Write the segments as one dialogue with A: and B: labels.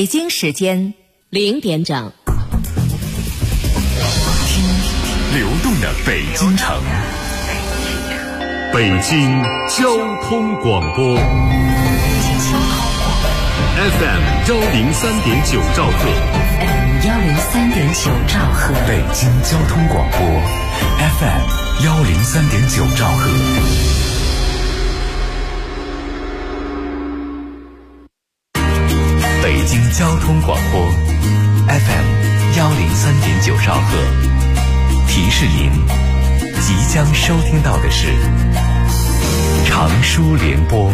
A: 北京时间0点整，
B: 听流动的北京城，北京交通广播 FM 103.9兆赫
C: 103.9兆赫，
B: 北京交通广播 FM 103.9兆赫。北京交通广播 FM 103.9兆赫，提示您，即将收听到的是长舒联播。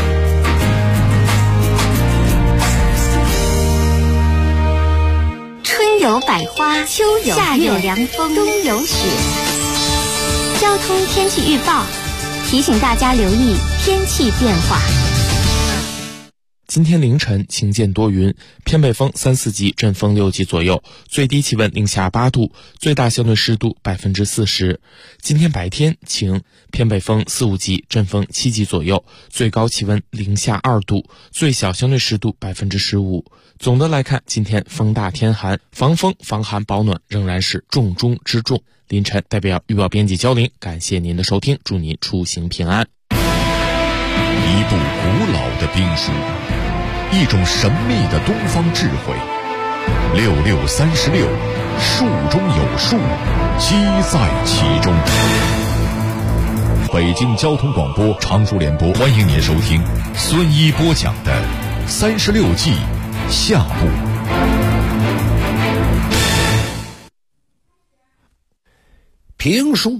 C: 春有百花，秋有夏有凉风，冬有雪。交通天气预报提醒大家留意天气变化。
D: 今天凌晨晴间多云，偏北风3、4级，阵风6级左右，最低气温零下8度，最大相对湿度40%。今天白天晴，偏北风4、5级，阵风7级左右，最高气温零下2度，最小相对湿度15%。总的来看，今天风大天寒，防风防寒保暖仍然是重中之重。凌晨代表预报编辑焦玲，感谢您的收听，祝您出行平安。
B: 一部古老的兵书，一种神秘的东方智慧，6636，术中有术，机在其中。北京交通广播长舒联播，欢迎您收听孙一播讲的36计下部。
E: 评书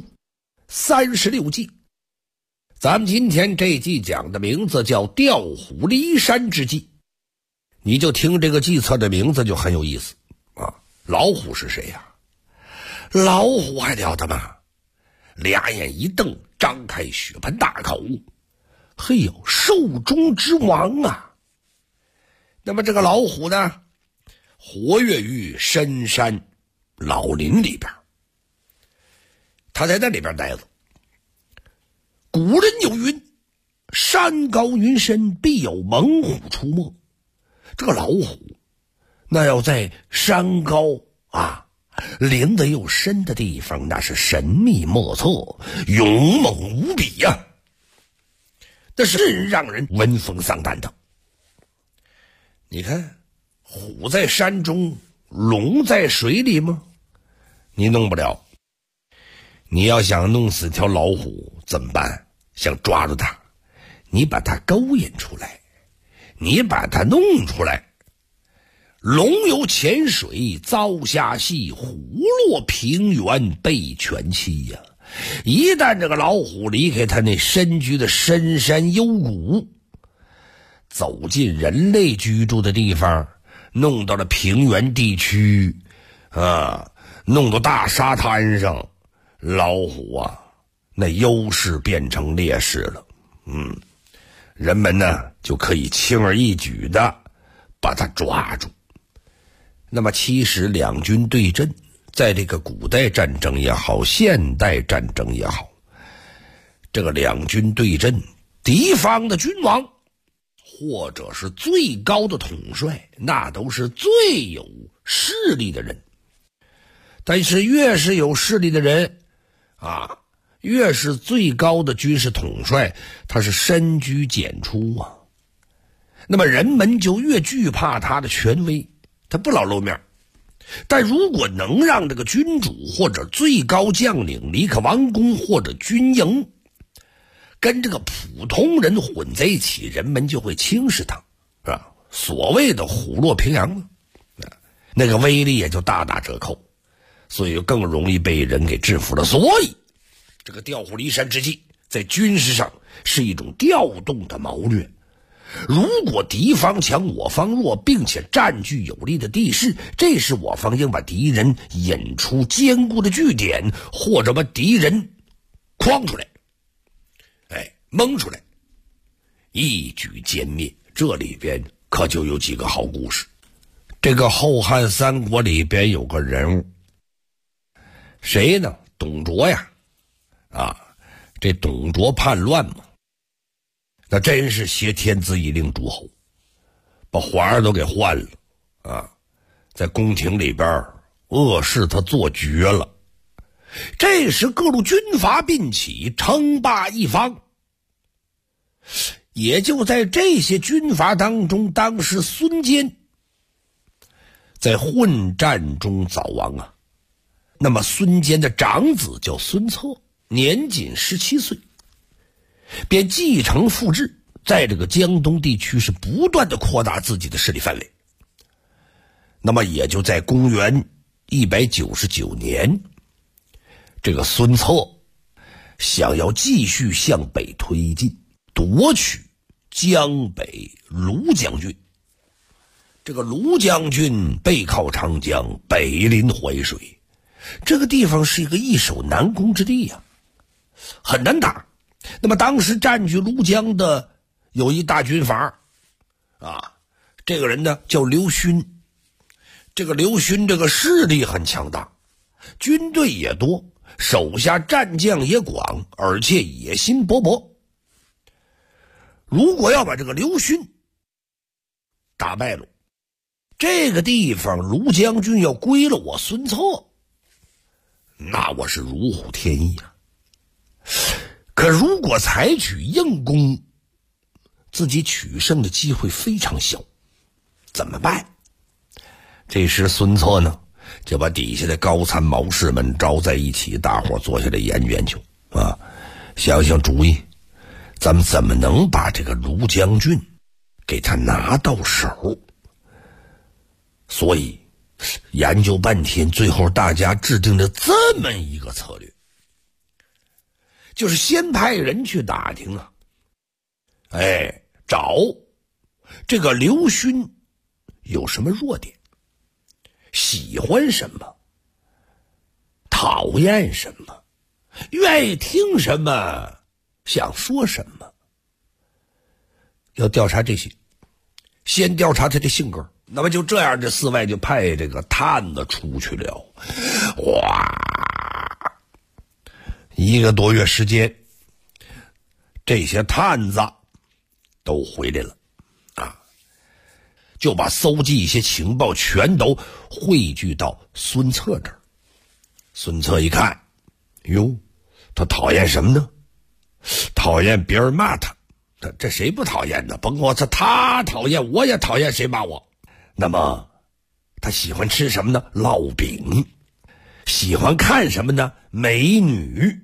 E: 36计，咱们今天这计讲的名字叫调虎离山之计。你就听这个计策的名字就很有意思啊！老虎是谁呀？老虎还了得吗？俩眼一瞪，张开血盆大口，嘿呦，兽中之王啊！那么这个老虎呢，活跃于深山老林里边，他在那里边待着。古人有云，山高云深，必有猛虎出没。这个老虎那要在山高林子又深的地方，那是神秘莫测，勇猛无比呀，那是让人闻风丧胆的。你看，虎在山中，龙在水里吗？你弄不了。你要想弄死条老虎怎么办？想抓住它，你把它勾引出来，你把它弄出来。龙游浅水遭虾戏，虎落平原被犬欺呀。一旦这个老虎离开它那深居的深山幽谷，走进人类居住的地方，弄到了平原地区弄到大沙滩上，老虎那优势变成劣势了。人们呢就可以轻而易举的把它抓住。那么其实两军对阵，在这个古代战争也好，现代战争也好，这个两军对阵，敌方的君王或者是最高的统帅，那都是最有势力的人。但是越是有势力的人越是最高的军事统帅，他是深居简出那么人们就越惧怕他的权威，他不老露面。但如果能让这个君主或者最高将领离开王宫或者军营，跟这个普通人混在一起，人们就会轻视他，是吧？所谓的虎落平阳嘛，那个威力也就大打折扣，所以就更容易被人给制服了。所以这个调虎离山之计在军事上是一种调动的谋略。如果敌方强我方弱，并且占据有利的地势，这时我方应把敌人引出坚固的据点，或者把敌人诓出来，蒙出来，一举歼灭。这里边可就有几个好故事。这个后汉三国里边有个人物，谁呢？董卓呀，这董卓叛乱嘛，那真是挟天子以令诸侯，把皇上都给换了在宫廷里边恶事他做绝了。这时各路军阀并起，称霸一方。也就在这些军阀当中，当时孙坚在混战中早亡啊。那么孙坚的长子叫孙策，年仅17岁，便继承父志，在这个江东地区是不断的扩大自己的势力范围。那么也就在公元199年，这个孙策想要继续向北推进，夺取江北卢将军。这个卢将军背靠长江，北临淮水，这个地方是一个易守难攻之地呀，很难打。那么当时占据庐江的有一大军阀这个人呢叫刘勋。这个刘勋这个势力很强大，军队也多，手下战将也广，而且野心勃勃。如果要把这个刘勋打败了，这个地方卢将军要归了我孙策，那我是如虎添翼啊。可如果采取硬攻，自己取胜的机会非常小，怎么办？这时孙策呢就把底下的高参谋士们招在一起，大伙坐下来研究想想主意，咱们怎么能把这个卢将军给他拿到手。所以研究半天，最后大家制定了这么一个策略，就是先派人去打听找这个刘勋有什么弱点，喜欢什么，讨厌什么，愿意听什么，想说什么。要调查这些，先调查他的性格。那么就这样，这4外就派这个探子出去了。1个多月时间，这些探子都回来了就把搜集一些情报全都汇聚到孙策这儿。孙策一看，哟，他讨厌什么呢？讨厌别人骂他，这谁不讨厌呢？甭管他讨厌，我也讨厌谁骂我。那么他喜欢吃什么呢？烙饼。喜欢看什么呢？美女。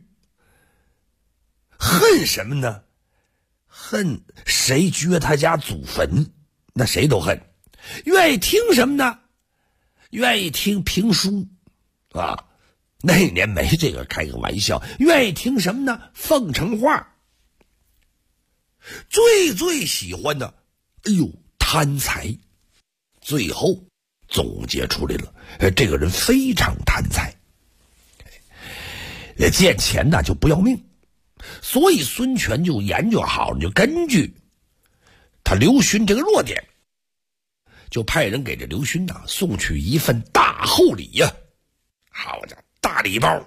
E: 恨什么呢？恨谁掘他家祖坟，那谁都恨。愿意听什么呢？愿意听评书那年没这个，开个玩笑。愿意听什么呢？奉承话。最喜欢的贪财。最后总结出来了，这个人非常贪财，见钱呢就不要命。所以孙权就研究好了，就根据他刘勋这个弱点，就派人给这刘勋送去一份大厚礼呀。好家伙，大礼包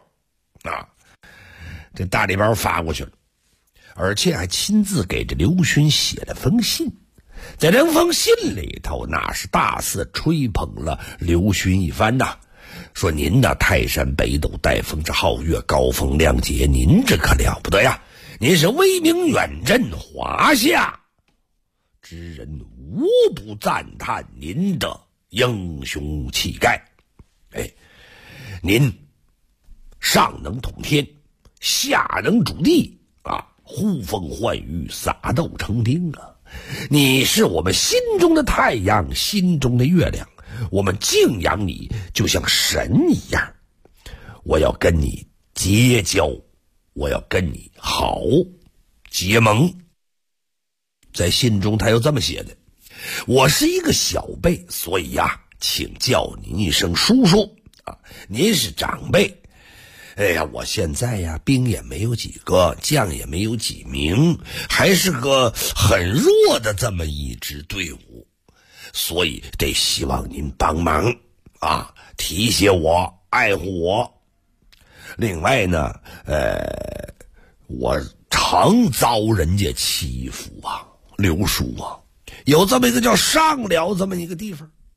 E: 这大礼包发过去了，而且还亲自给这刘勋写了封信。在这封信里头，那是大肆吹捧了刘勋一番说您的泰山北斗，带风之皓月，高风亮节，您这可了不得呀！您是威名远震华夏之人，无不赞叹您的英雄气概。您上能统天，下能主地呼风唤雨，撒豆成兵你是我们心中的太阳，心中的月亮，我们敬仰你就像神一样。我要跟你结交，我要跟你好结盟。在信中他又这么写的：我是一个小辈，所以请叫您一声叔叔您是长辈。我现在兵也没有几个，将也没有几名，还是个很弱的这么一支队伍，所以得希望您帮忙提携我，爱护我。另外呢我常遭人家欺负刘叔有这么一个叫上辽这么一个地方，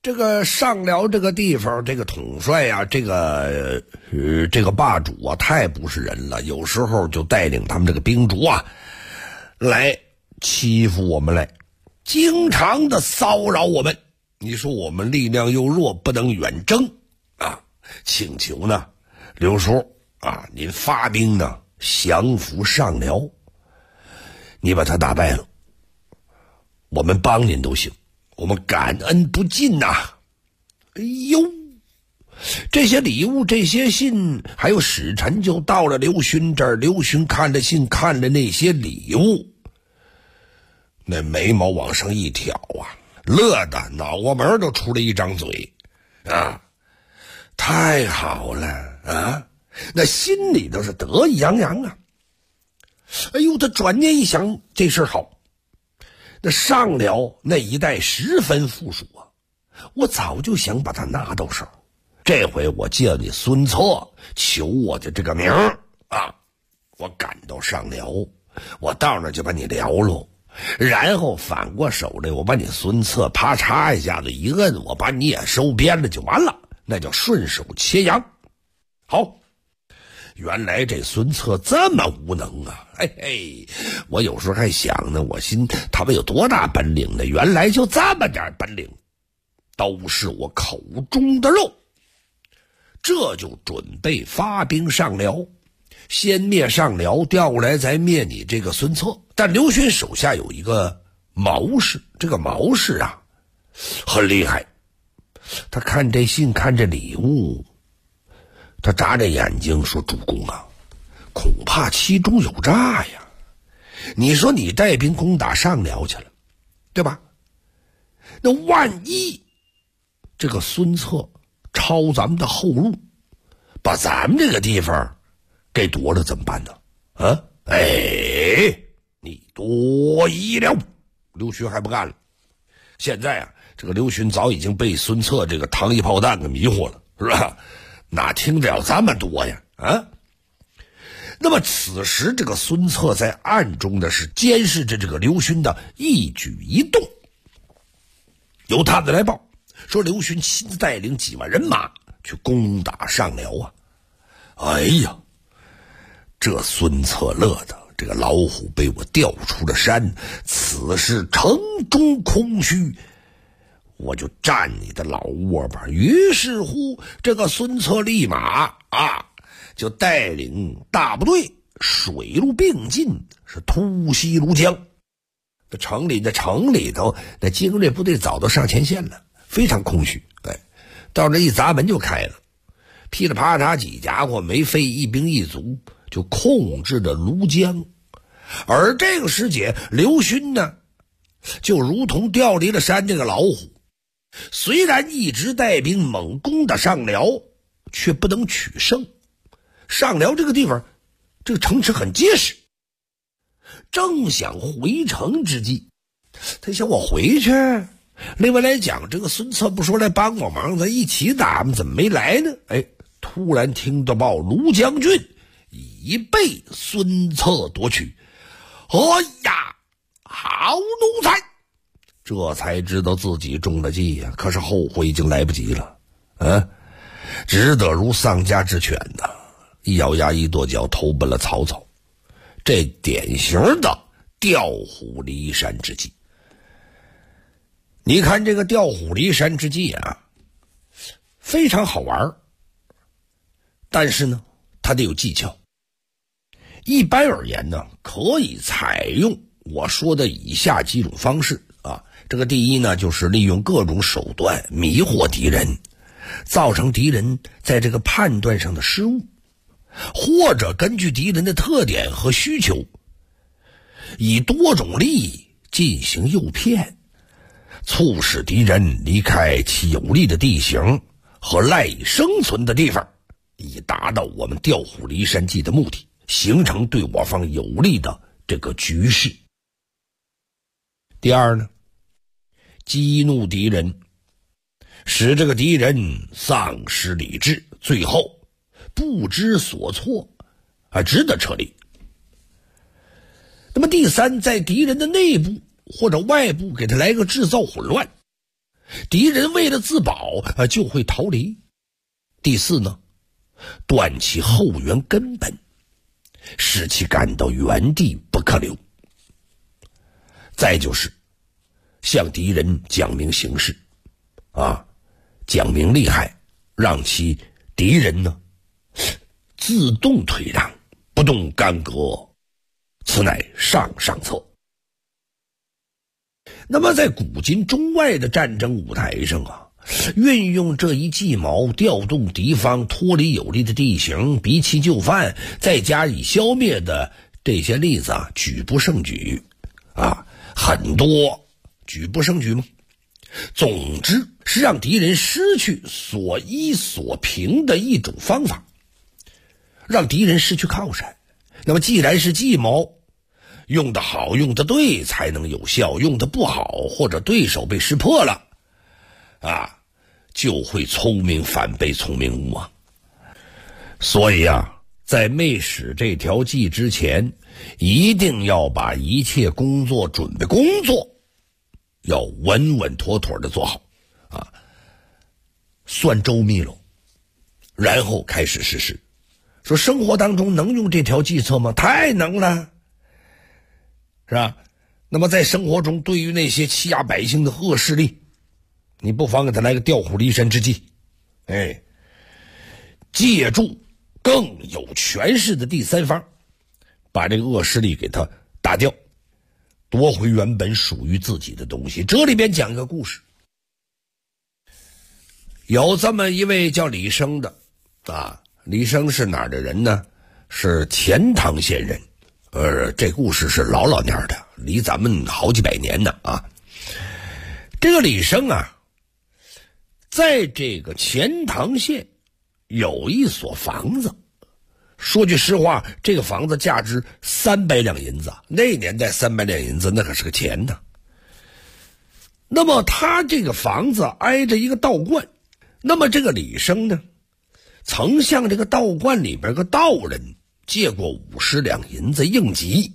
E: 这个上辽这个地方，这个统帅呀，这个霸主啊，太不是人了。有时候就带领他们这个兵卒啊，来欺负我们来，经常的骚扰我们。你说我们力量又弱，不能远征啊，请求呢，刘叔啊，您发兵呢，降服上辽，你把他打败了，我们帮您都行，我们感恩不尽呐。哎呦，这些礼物这些信还有使臣就到了刘询这儿，刘询看着信，看着那些礼物，那眉毛往上一挑啊，乐得脑瓜门都出了一张嘴啊，太好了啊，那心里头是得意洋洋啊。哎呦，他转念一想，这事好，那上辽那一带十分富庶啊，我早就想把它拿到手，这回我借你孙策求我的这个名啊，我赶到上辽，我到那就把你撩喽，然后反过手来，我把你孙策啪嚓一下子一摁，我把你也收编了就完了，那叫顺手切羊。好，原来这孙策这么无能啊！嘿嘿，我有时候还想呢，我心他们有多大本领呢？原来就这么点本领，都是我口中的肉。这就准备发兵上辽，先灭上辽，调过来再灭你这个孙策。但刘询手下有一个毛氏，这个毛氏啊，很厉害。他看这信，看这礼物，他眨着眼睛说：“主公啊，恐怕其中有诈呀！你说你带兵攻打上辽去了，对吧？那万一这个孙策抄咱们的后路，把咱们这个地方给夺了怎么办呢？啊？哎，你多疑了。”刘询还不干了。现在啊，这个刘询早已经被孙策这个糖衣炮弹给迷惑了，是吧？哪听得了这么多呀？啊！那么此时这个孙策在暗中的是监视着这个刘询的一举一动。有探子来报说，刘询亲自带领几万人马去攻打上辽啊！哎呀，这孙策乐的，这个老虎被我调出了山，此事城中空虚，我就占你的老窝吧。于是乎，这个孙策立马就带领大部队水陆并进，是突袭庐江。这城里头，那精锐部队早都上前线了，非常空虚。哎，到这一砸门就开了，噼里啪嚓几家伙没费一兵一卒就控制着庐江。而这个时节，刘询呢，就如同调离了山这个老虎，虽然一直带兵猛攻的上辽，却不能取胜。上辽这个地方，这个城池很结实。正想回城之际，他想我回去。另外来讲，这个孙策不说来帮我忙，咱一起打吗？怎么没来呢？哎，突然听到报，庐江郡已被孙策夺取。哎呀，好奴才！这才知道自己中了计呀，可是后悔已经来不及了。只得如丧家之犬呐，一咬牙一跺脚，投奔了曹操。这典型的调虎离山之计。你看这个调虎离山之计啊，非常好玩，但是呢，它得有技巧。一般而言呢，可以采用我说的以下几种方式啊。这个第一呢，就是利用各种手段迷惑敌人，造成敌人在这个判断上的失误，或者根据敌人的特点和需求，以多种利益进行诱骗，促使敌人离开其有利的地形和赖以生存的地方，以达到我们调虎离山计的目的，形成对我方有利的这个局势。第二呢，激怒敌人，使这个敌人丧失理智，最后不知所措，只得撤离。那么第三，在敌人的内部或者外部给他来个制造混乱， 敌人为了自保就会逃离。第四呢，断其后援根本，使其感到原地不可留。再就是向敌人讲明形势讲明利害，让其敌人呢自动退让，不动干戈，此乃上策。那么在古今中外的战争舞台上运用这一计谋，调动敌方脱离有利的地形，逼其就范，再加以消灭的这些例子举不胜举很多，举不胜举吗？总之是让敌人失去所依所凭的一种方法，让敌人失去靠山。那么既然是计谋，用得好用得对才能有效，用得不好或者对手被识破了就会聪明反被聪明误所以在没使这条计之前，一定要把一切准备工作要稳稳妥妥的做好算周密了，然后开始实施。说生活当中能用这条计策吗？太能了，是吧？那么在生活中，对于那些欺压百姓的恶势力，你不妨给他来个调虎离山之计，借助更有权势的第三方，把这个恶势力给他打掉，夺回原本属于自己的东西。这里边讲一个故事，有这么一位叫李生的李生是哪儿的人呢？是钱塘县人。这故事是老年的，离咱们好几百年呢这个李生在这个钱塘县有一所房子，说句实话，这个房子价值300两银子，那年代300两银子那可是个钱呢。那么他这个房子挨着一个道观，那么这个李生呢，曾向这个道观里边个道人借过50两银子应急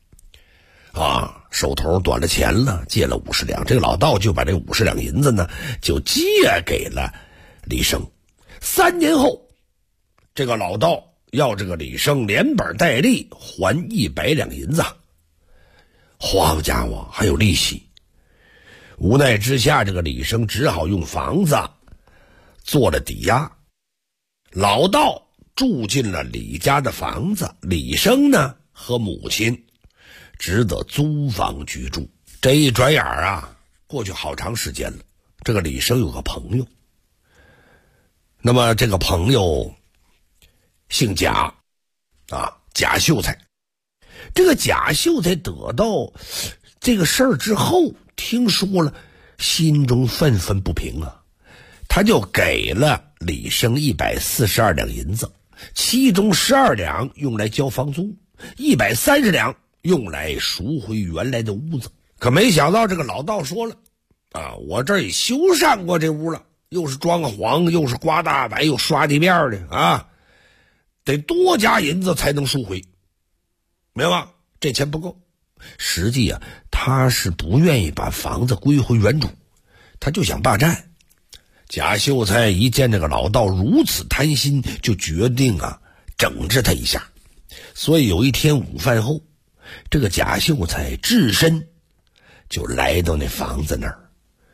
E: 手头短了钱了，借了50两，这个老道就把这50两银子呢就借给了李生。3年后，这个老道要这个李生连本带利还100两银子，好家伙，还有利息。无奈之下，这个李生只好用房子做了抵押，老道住进了李家的房子，李生呢和母亲只得租房居住。这一转眼过去好长时间了。这个李生有个朋友，那么这个朋友姓贾贾秀才。这个贾秀才得到这个事儿之后，听说了，心中愤愤不平他就给了李生142两银子，其中12两用来交房租，130两用来赎回原来的屋子。可没想到这个老道说了我这儿也修缮过这屋了，又是装潢，又是刮大白，又刷地面的得多加银子才能赎回，明白吗？这钱不够。实际他是不愿意把房子归回原主，他就想霸占。贾秀才一见这个老道如此贪心，就决定整治他一下。所以有一天午饭后，这个贾秀才只身就来到那房子那儿。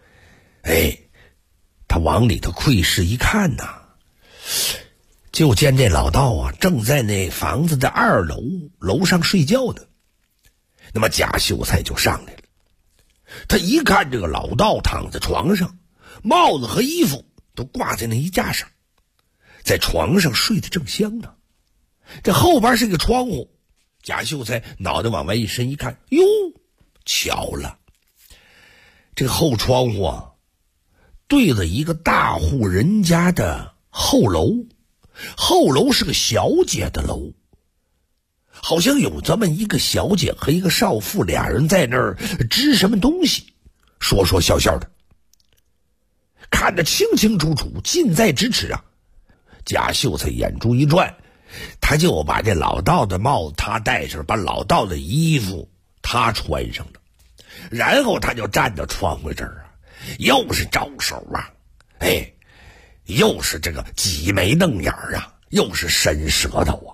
E: 他往里头窥视一看就见这老道正在那房子的2楼楼上睡觉呢。那么贾秀才就上来了，他一看这个老道躺在床上，帽子和衣服都挂在那衣架上，在床上睡得正香呢。这后边是个窗户，贾秀才脑袋往外一伸一看，哟，巧了，这个后窗户对着一个大户人家的后楼，后楼是个小姐的楼，好像有这么一个小姐和一个少妇，俩人在那儿织什么东西，说说笑笑的，看得清清楚楚，近在咫尺贾秀才眼珠一转，他就把这老道的帽子他戴上，把老道的衣服他穿上了，然后他就站到窗户这儿又是招手啊，哎，又是这个挤眉弄眼啊，又是伸舌头啊。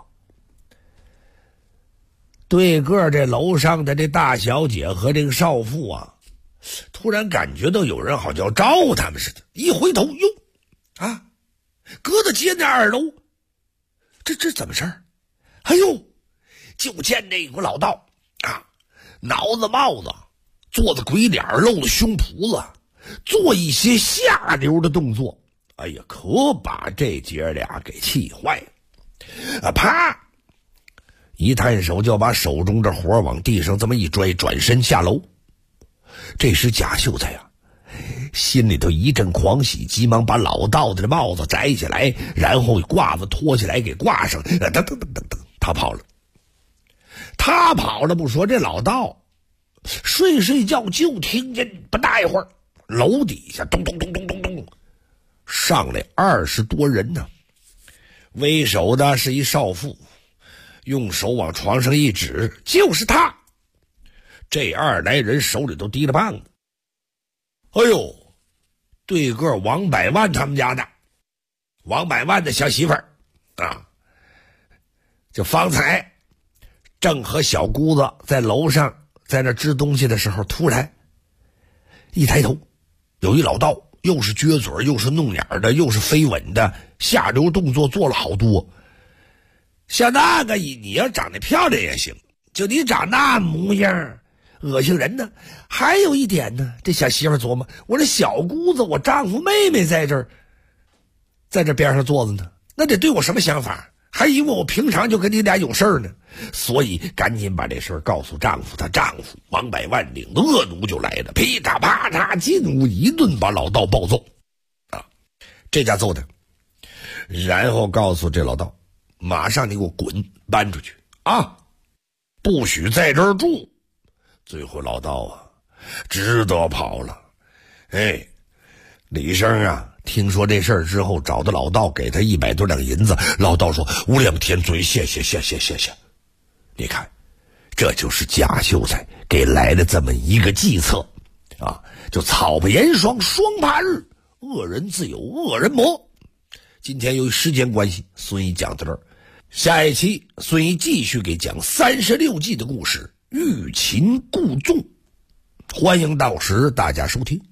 E: 对个这楼上的这大小姐和这个少妇啊，突然感觉到有人好像招呼他们似的，一回头，哟，啊，隔着街那2楼，这怎么事儿？哎呦，就见那个老道啊，挠着帽子，做着鬼脸，露着胸脯子，做一些下流的动作。哎呀，可把这姐俩给气坏了。啪！一探手就把手中的活往地上这么一拽，转身下楼。这时贾秀才呀，心里头一阵狂喜，急忙把老道的帽子摘下来，然后褂子脱下来给挂上，噔噔噔噔噔，他跑了。他跑了不说，这老道睡觉就听见不大一会儿，楼底下咚咚咚咚咚咚上来20多人呢。为首的是一少妇，用手往床上一指，就是他。这20来人手里都提了棒子。哎呦，对个王百万他们家的，王百万的小媳妇儿啊，就方才正和小姑子在楼上在那支东西的时候，突然一抬头，有一老道，又是撅嘴又是弄眼的，又是飞吻的，下流动作做了好多。像那个你要长得漂亮也行，就你长那模样恶心人呢。还有一点呢，这小媳妇琢磨，我这小姑子，我丈夫妹妹在这边上坐着呢，那得对我什么想法？还以为我平常就跟你俩有事儿呢。所以赶紧把这事儿告诉丈夫。她丈夫王百万领着恶奴就来了，噼嚓啪嚓进屋一顿把老道暴揍啊！这家揍的，然后告诉这老道，马上你给我滚，搬出去啊，不许在这儿住。最后老道啊只得跑了。哎，李生啊听说这事儿之后，找到老道给他100多两银子。老道说无量天尊，谢谢。你看，这就是贾秀才给来的这么一个计策啊，就草不言霜，霜怕日，恶人自有恶人磨。今天由于时间关系，孙毅讲到这儿，下一期孙毅继续给讲36计的故事，欲擒故纵。欢迎到时大家收听。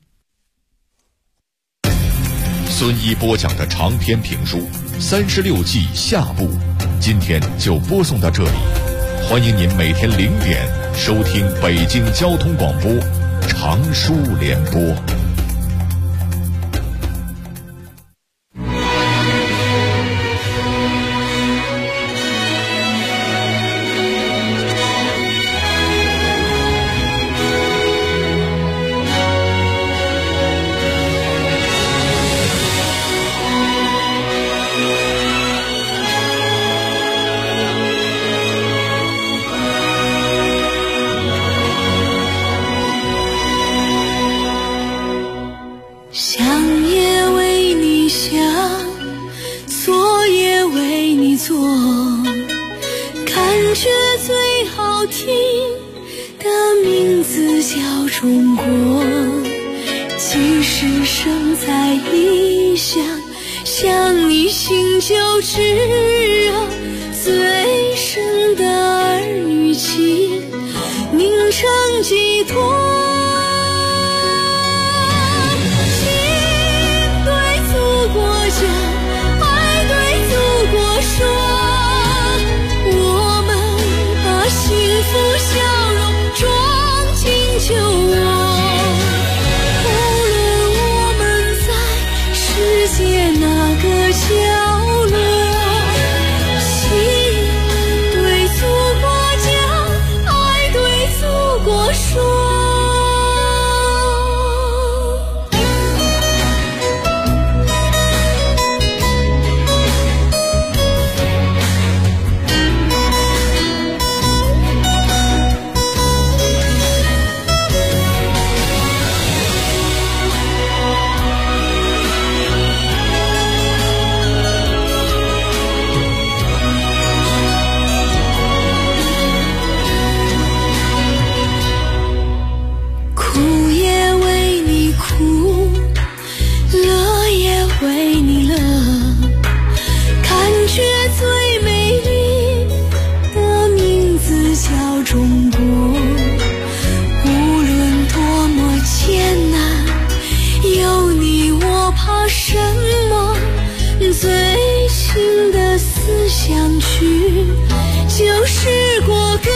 B: 孙一播讲的长篇评书《36计》下部，今天就播送到这里。欢迎您每天0点收听北京交通广播长书联播。
F: 中国，即使生在异乡，想你心就炙热，最深的儿女情凝成寄托。 相聚就是过客。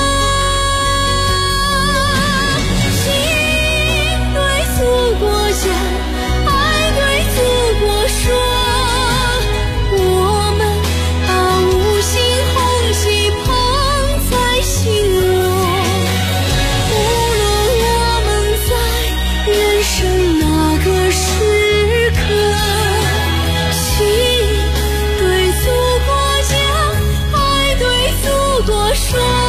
F: 心对祖国讲，爱对祖国说，我们把五星红旗捧在心窝。无论我们在人生哪个时刻，心对祖国讲，爱对祖国说。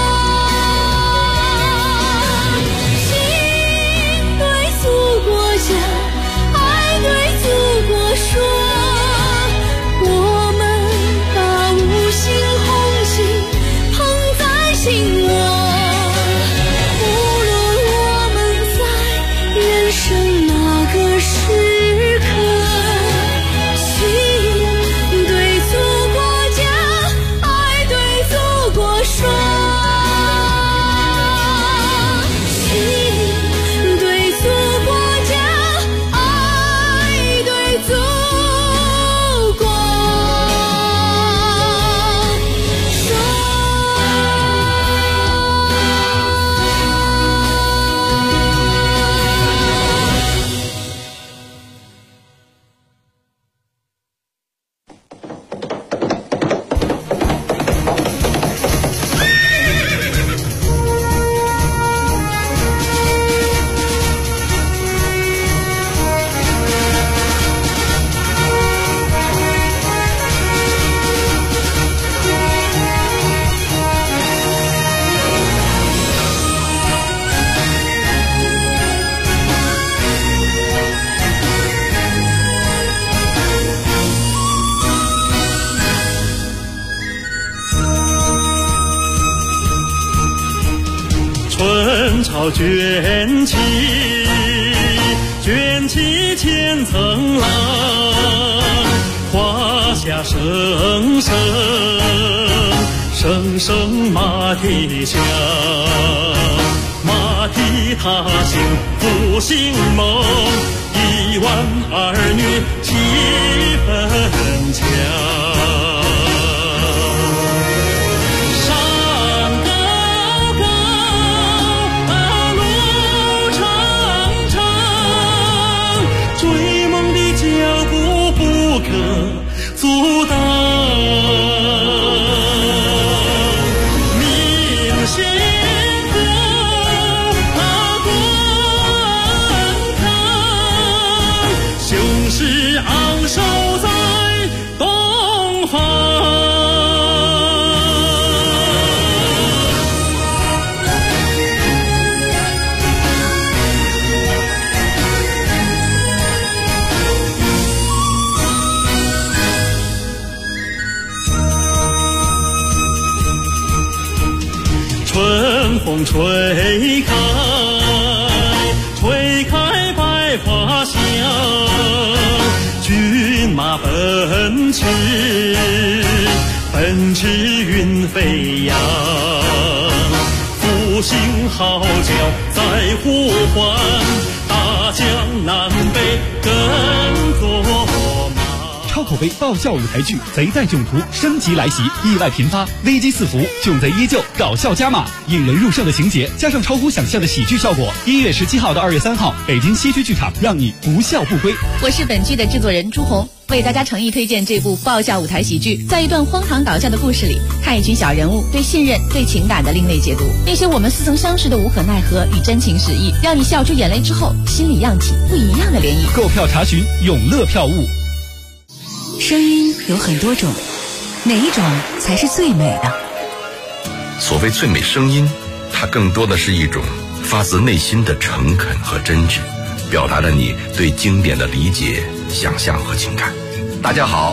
F: 心对祖国讲，爱对祖国说，我们把五星红旗捧在心窝。无论我们在人生哪个时刻，心对祖国讲，爱对祖国说。心对祖国讲，爱对祖国说。
G: 春潮卷起，卷起千层浪，华夏声声，声声马蹄响，马蹄踏行复兴梦，1万儿女气氛强。阻挡，明星歌滚烫，雄狮昂首在东方。春风吹开，吹开百花香，骏马奔驰，奔驰云飞扬，复兴号角在呼唤，大江南北跟作。
H: 超口碑爆笑舞台剧《贼在囧途》升级来袭，意外频发，危机四伏，囧贼依旧，搞笑加码，引人入胜的情节加上超乎想象的喜剧效果。1月17号到2月3号，北京西区剧场，让你不笑不归。
A: 我是本剧的制作人朱红，为大家诚意推荐这部爆笑舞台喜剧。在一段荒唐搞笑的故事里，看一群小人物对信任、对情感的另类解读，那些我们似曾相识的无可奈何与真情实意，让你笑出眼泪之后，心里漾起不一样的涟漪。
H: 购票查询永乐票务。
I: 声音有很多种，哪一种才是最美的？
J: 所谓最美声音，它更多的是一种发自内心的诚恳和真挚，表达了你对经典的理解、想象和情感。大家好，